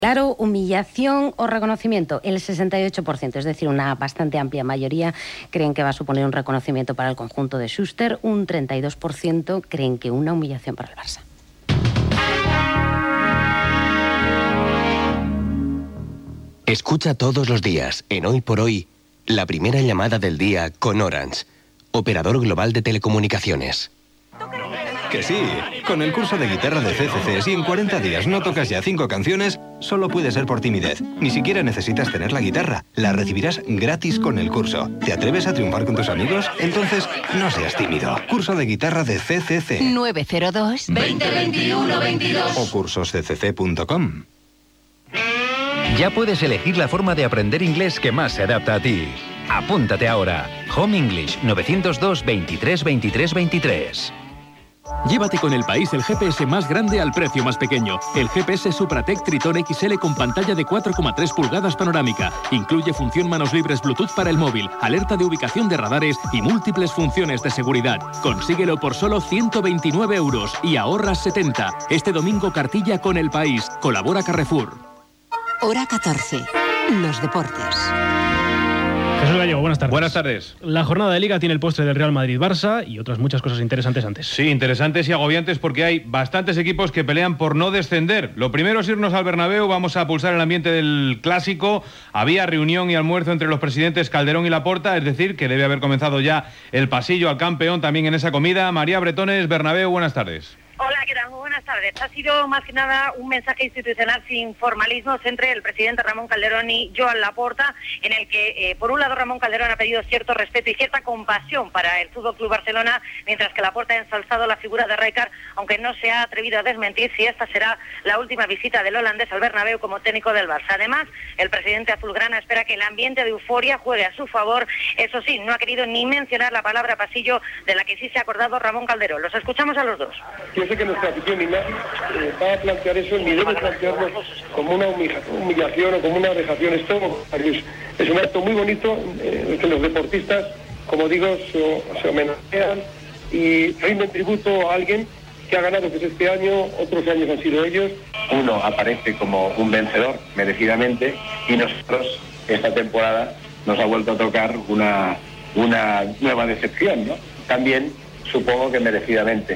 Claro, humillación o reconocimiento, el 68%, es decir, una bastante amplia mayoría creen que va a suponer un reconocimiento para el conjunto de Schuster, un 32% creen que una humillación para el Barça. Escucha todos los días, en Hoy por Hoy, la primera llamada del día con Orange, operador global de telecomunicaciones. Que sí, con el curso de guitarra de CCC, si en 40 días no tocas ya 5 canciones, solo puede ser por timidez. Ni siquiera necesitas tener la guitarra, la recibirás gratis con el curso. ¿Te atreves a triunfar con tus amigos? Entonces, no seas tímido. Curso de guitarra de CCC. 902 2021 22 o cursosccc.com. Ya puedes elegir la forma de aprender inglés que más se adapta a ti. Apúntate ahora. Home English 902 23 23 23. Llévate con El País el GPS más grande al precio más pequeño. El GPS Supratec Triton XL con pantalla de 4,3 pulgadas panorámica. Incluye función manos libres Bluetooth para el móvil, alerta de ubicación de radares y múltiples funciones de seguridad. Consíguelo por solo 129 € y ahorras 70. Este domingo cartilla con El País. Colabora Carrefour. Hora 14. Los deportes. Jesús Gallego, buenas tardes. Buenas tardes. La jornada de Liga tiene el postre del Real Madrid-Barça y otras muchas cosas interesantes antes. Sí, interesantes y agobiantes porque hay bastantes equipos que pelean por no descender. Lo primero es irnos al Bernabéu, vamos a pulsar el ambiente del Clásico. Había reunión y almuerzo entre los presidentes Calderón y Laporta, es decir, que debe haber comenzado ya el pasillo al campeón también en esa comida. María Bretones, Bernabéu, buenas tardes. Hola, ¿qué tal? Muy buenas tardes. Ha sido más que nada un mensaje institucional sin formalismos entre el presidente Ramón Calderón y Joan Laporta, en el que, por un lado, Ramón Calderón ha pedido cierto respeto y cierta compasión para el FC Barcelona, mientras que Laporta ha ensalzado la figura de Rijkaard, aunque no se ha atrevido a desmentir si esta será la última visita del holandés al Bernabéu como técnico del Barça. Además, el presidente azulgrana espera que el ambiente de euforia juegue a su favor. Eso sí, no ha querido ni mencionar la palabra pasillo, de la que sí se ha acordado Ramón Calderón. Los escuchamos a los dos. Yo sé que nuestra afición ni nadie va a plantear eso, ni debe plantearlo como una humillación o como una vejación. Esto es un acto muy bonito en el que los deportistas, como digo, se homenajean y rinden tributo a alguien que ha ganado, que es este año, otros años han sido ellos. Uno aparece como un vencedor, merecidamente, y nosotros, esta temporada, nos ha vuelto a tocar una nueva decepción, ¿no? También, supongo que merecidamente.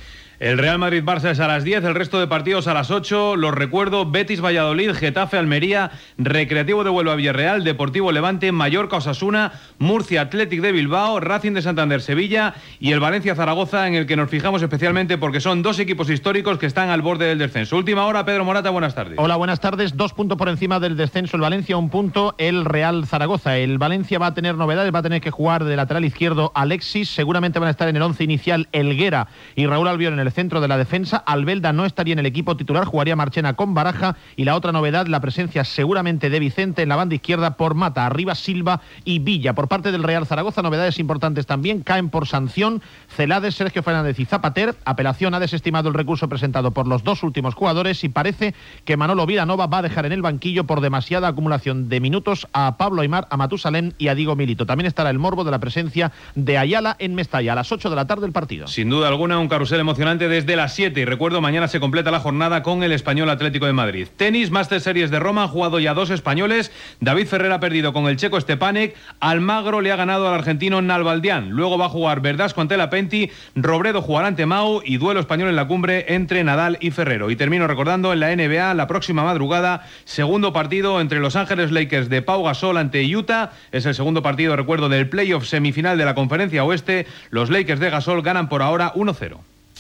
El Real Madrid-Barça es a las 10, el resto de partidos a las 8. Los recuerdo: Betis-Valladolid, Getafe-Almería, Recreativo de Huelva-Villarreal, Deportivo-Levante, Mallorca-Osasuna, Murcia-Athletic de Bilbao, Racing de Santander-Sevilla y el Valencia-Zaragoza, en el que nos fijamos especialmente porque son dos equipos históricos que están al borde del descenso. Última hora, Pedro Morata, buenas tardes. Hola, buenas tardes. 2 puntos por encima del descenso el Valencia, 1 punto el Real Zaragoza. El Valencia va a tener novedades, va a tener que jugar de lateral izquierdo Alexis, seguramente van a estar en el 11 inicial Helguera y Raúl Albiol en el centro de la defensa. Albelda no estaría en el equipo titular, jugaría Marchena con Baraja, y la otra novedad, la presencia seguramente de Vicente en la banda izquierda por Mata, arriba Silva y Villa. Por parte del Real Zaragoza, novedades importantes también: caen por sanción Celades, Sergio Fernández y Zapater. Apelación ha desestimado el recurso presentado por los dos últimos jugadores y parece que Manolo Vilanova va a dejar en el banquillo por demasiada acumulación de minutos a Pablo Aimar, a Matusalén y a Diego Milito. También estará el morbo de la presencia de Ayala en Mestalla a las 8 de la tarde el partido. Sin duda alguna, un carrusel emocionante desde las 7, y recuerdo, mañana se completa la jornada con el Español Atlético de Madrid. Tenis, Master Series de Roma, han jugado ya 2 españoles. David Ferrer ha perdido con el checo Stepanek, Almagro le ha ganado al argentino Nalbandián. Luego va a jugar Verdasco ante Lapenti, Robredo jugará ante Mau y duelo español en la cumbre entre Nadal y Ferrero. Y termino recordando, en la NBA, la próxima madrugada, segundo partido entre Los Ángeles Lakers de Pau Gasol ante Utah. Es el segundo partido, recuerdo, del playoff semifinal de la Conferencia Oeste. Los Lakers de Gasol ganan por ahora 1-0.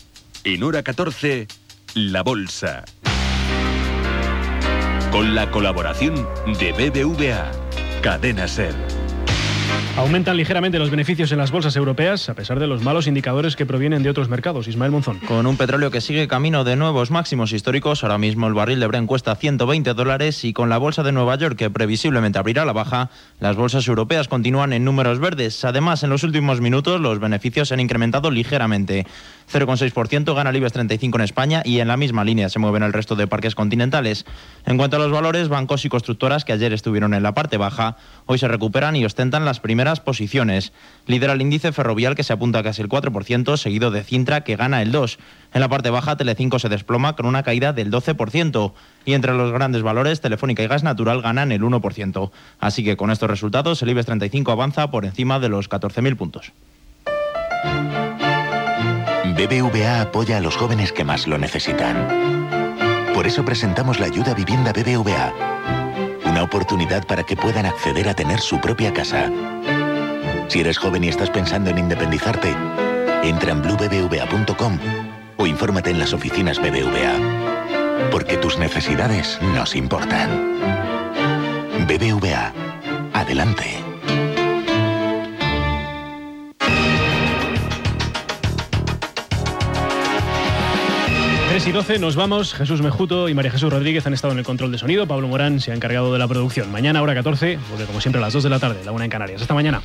En hora 14, La Bolsa. Con la colaboración de BBVA, Cadena SER. Aumentan ligeramente los beneficios en las bolsas europeas, a pesar de los malos indicadores que provienen de otros mercados. Ismael Monzón. Con un petróleo que sigue camino de nuevos máximos históricos, ahora mismo el barril de Brent cuesta $120, y con la bolsa de Nueva York, que previsiblemente abrirá a la baja, las bolsas europeas continúan en números verdes. Además, en los últimos minutos, los beneficios se han incrementado ligeramente. 0,6% gana el IBEX 35 en España, y en la misma línea se mueven el resto de parques continentales. En cuanto a los valores, bancos y constructoras, que ayer estuvieron en la parte baja, hoy se recuperan y ostentan las primeras primeras posiciones. Lidera el índice Ferrovial, que se apunta a casi el 4%, seguido de Cintra, que gana el 2%. En la parte baja, Telecinco se desploma con una caída del 12%. Y entre los grandes valores, Telefónica y Gas Natural ganan el 1%. Así que con estos resultados, el IBEX 35 avanza por encima de los 14.000 puntos. BBVA apoya a los jóvenes que más lo necesitan. Por eso presentamos la ayuda vivienda BBVA. Una oportunidad para que puedan acceder a tener su propia casa. Si eres joven y estás pensando en independizarte, entra en bluebbva.com o infórmate en las oficinas BBVA. Porque tus necesidades nos importan. BBVA. Adelante. 3:12, nos vamos. Jesús Mejuto y María Jesús Rodríguez han estado en el control de sonido. Pablo Morán se ha encargado de la producción. Mañana, hora 14, vuelve como siempre a las 2 de la tarde, la 1 en Canarias. Hasta mañana.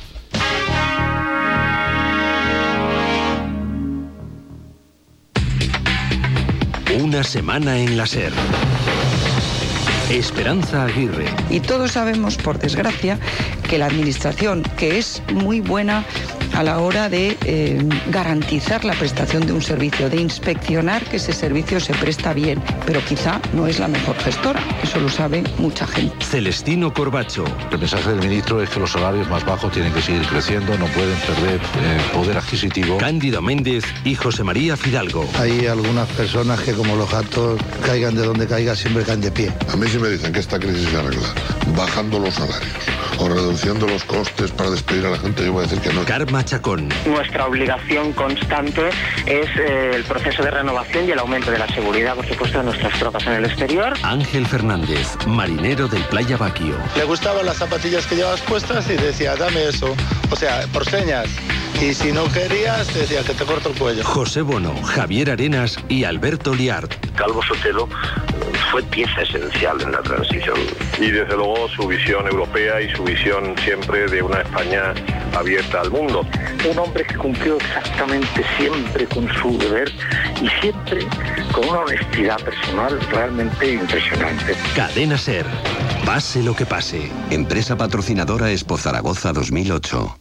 Una semana en la SER. Esperanza Aguirre. Y todos sabemos, por desgracia, que la administración, que es muy buena a la hora de garantizar la prestación de un servicio, de inspeccionar que ese servicio se presta bien, pero quizá no es la mejor gestora. Eso lo sabe mucha gente. Celestino Corbacho. El mensaje del ministro es que los salarios más bajos tienen que seguir creciendo, no pueden perder poder adquisitivo. Cándido Méndez y José María Fidalgo. Hay algunas personas que, como los gatos, caigan de donde caiga, siempre caen de pie. A mí sí me dicen que esta crisis se arregla bajando los salarios o reduciendo los costes para despedir a la gente. Yo voy a decir que no. Karma Chacón. Nuestra obligación constante es el proceso de renovación y el aumento de la seguridad, por supuesto, de nuestras tropas en el exterior. Ángel Fernández, marinero del Playa Baquio. Le gustaban las zapatillas que llevas puestas y decía, dame eso. O sea, por señas. Y si no querías, decía que te corto el cuello. José Bono, Javier Arenas y Alberto Liart. Calvo Sotelo fue pieza esencial en la transición. Y desde luego su visión europea y su visión siempre de una España abierta al mundo. Un hombre que cumplió exactamente siempre con su deber y siempre con una honestidad personal realmente impresionante. Cadena SER. Pase lo que pase. Empresa patrocinadora Expo Zaragoza 2008.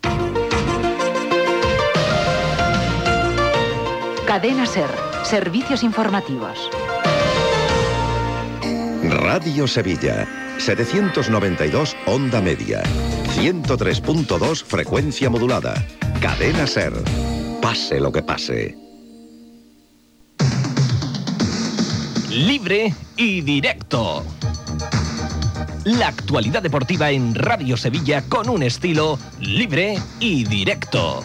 Cadena SER. Servicios informativos. Radio Sevilla, 792 onda media, 103.2 frecuencia modulada. Cadena SER. Pase lo que pase. Libre y directo. La actualidad deportiva en Radio Sevilla con un estilo libre y directo.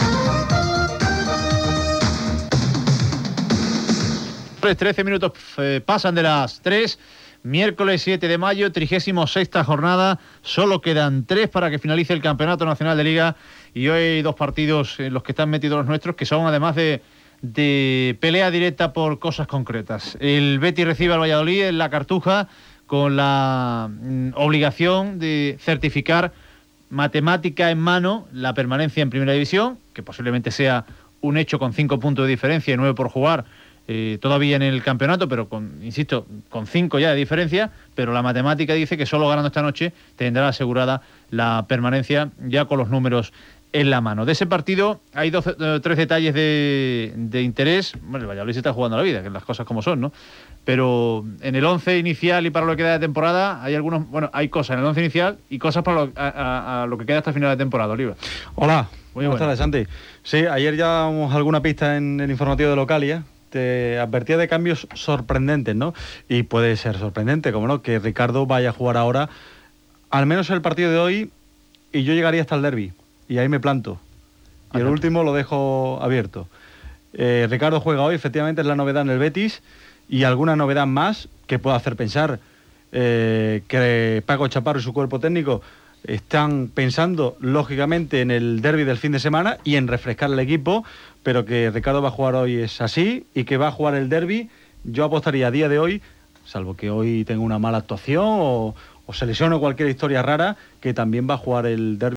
13 minutos pasan de las 3. Miércoles 7 de mayo, 36ª jornada. Solo quedan 3 para que finalice el Campeonato Nacional de Liga. Y hoy hay 2 partidos en los que están metidos los nuestros, que son además de pelea directa por cosas concretas. El Betis recibe al Valladolid en la Cartuja con la obligación de certificar matemática en mano la permanencia en Primera División, que posiblemente sea un hecho con 5 puntos de diferencia y 9 por jugar. Todavía en el campeonato, pero insisto, con 5 ya de diferencia, pero la matemática dice que solo ganando esta noche tendrá asegurada la permanencia ya con los números en la mano. De ese partido hay 3 detalles de interés. Bueno, el Valladolid se está jugando la vida, que las cosas como son, ¿no? Pero en el 11 inicial y para lo que queda de temporada hay hay cosas en el 11 inicial y cosas para lo que queda hasta el final de temporada, Oliva. Hola, muy buenas tardes, Santi. Sí, ayer ya damos alguna pista en el informativo de Localia. Te advertía de cambios sorprendentes, ¿no? Y puede ser sorprendente, como no, que Ricardo vaya a jugar ahora, al menos el partido de hoy, y yo llegaría hasta el derbi, y ahí me planto. Y el último lo dejo abierto. Ricardo juega hoy, efectivamente es la novedad en el Betis, y alguna novedad más que pueda hacer pensar que Paco Chaparro y su cuerpo técnico están pensando, lógicamente, en el derbi del fin de semana y en refrescar el equipo, pero que Ricardo va a jugar hoy es así y que va a jugar el derbi. Yo apostaría a día de hoy, salvo que hoy tenga una mala actuación o se lesione cualquier historia rara, que también va a jugar el derbi.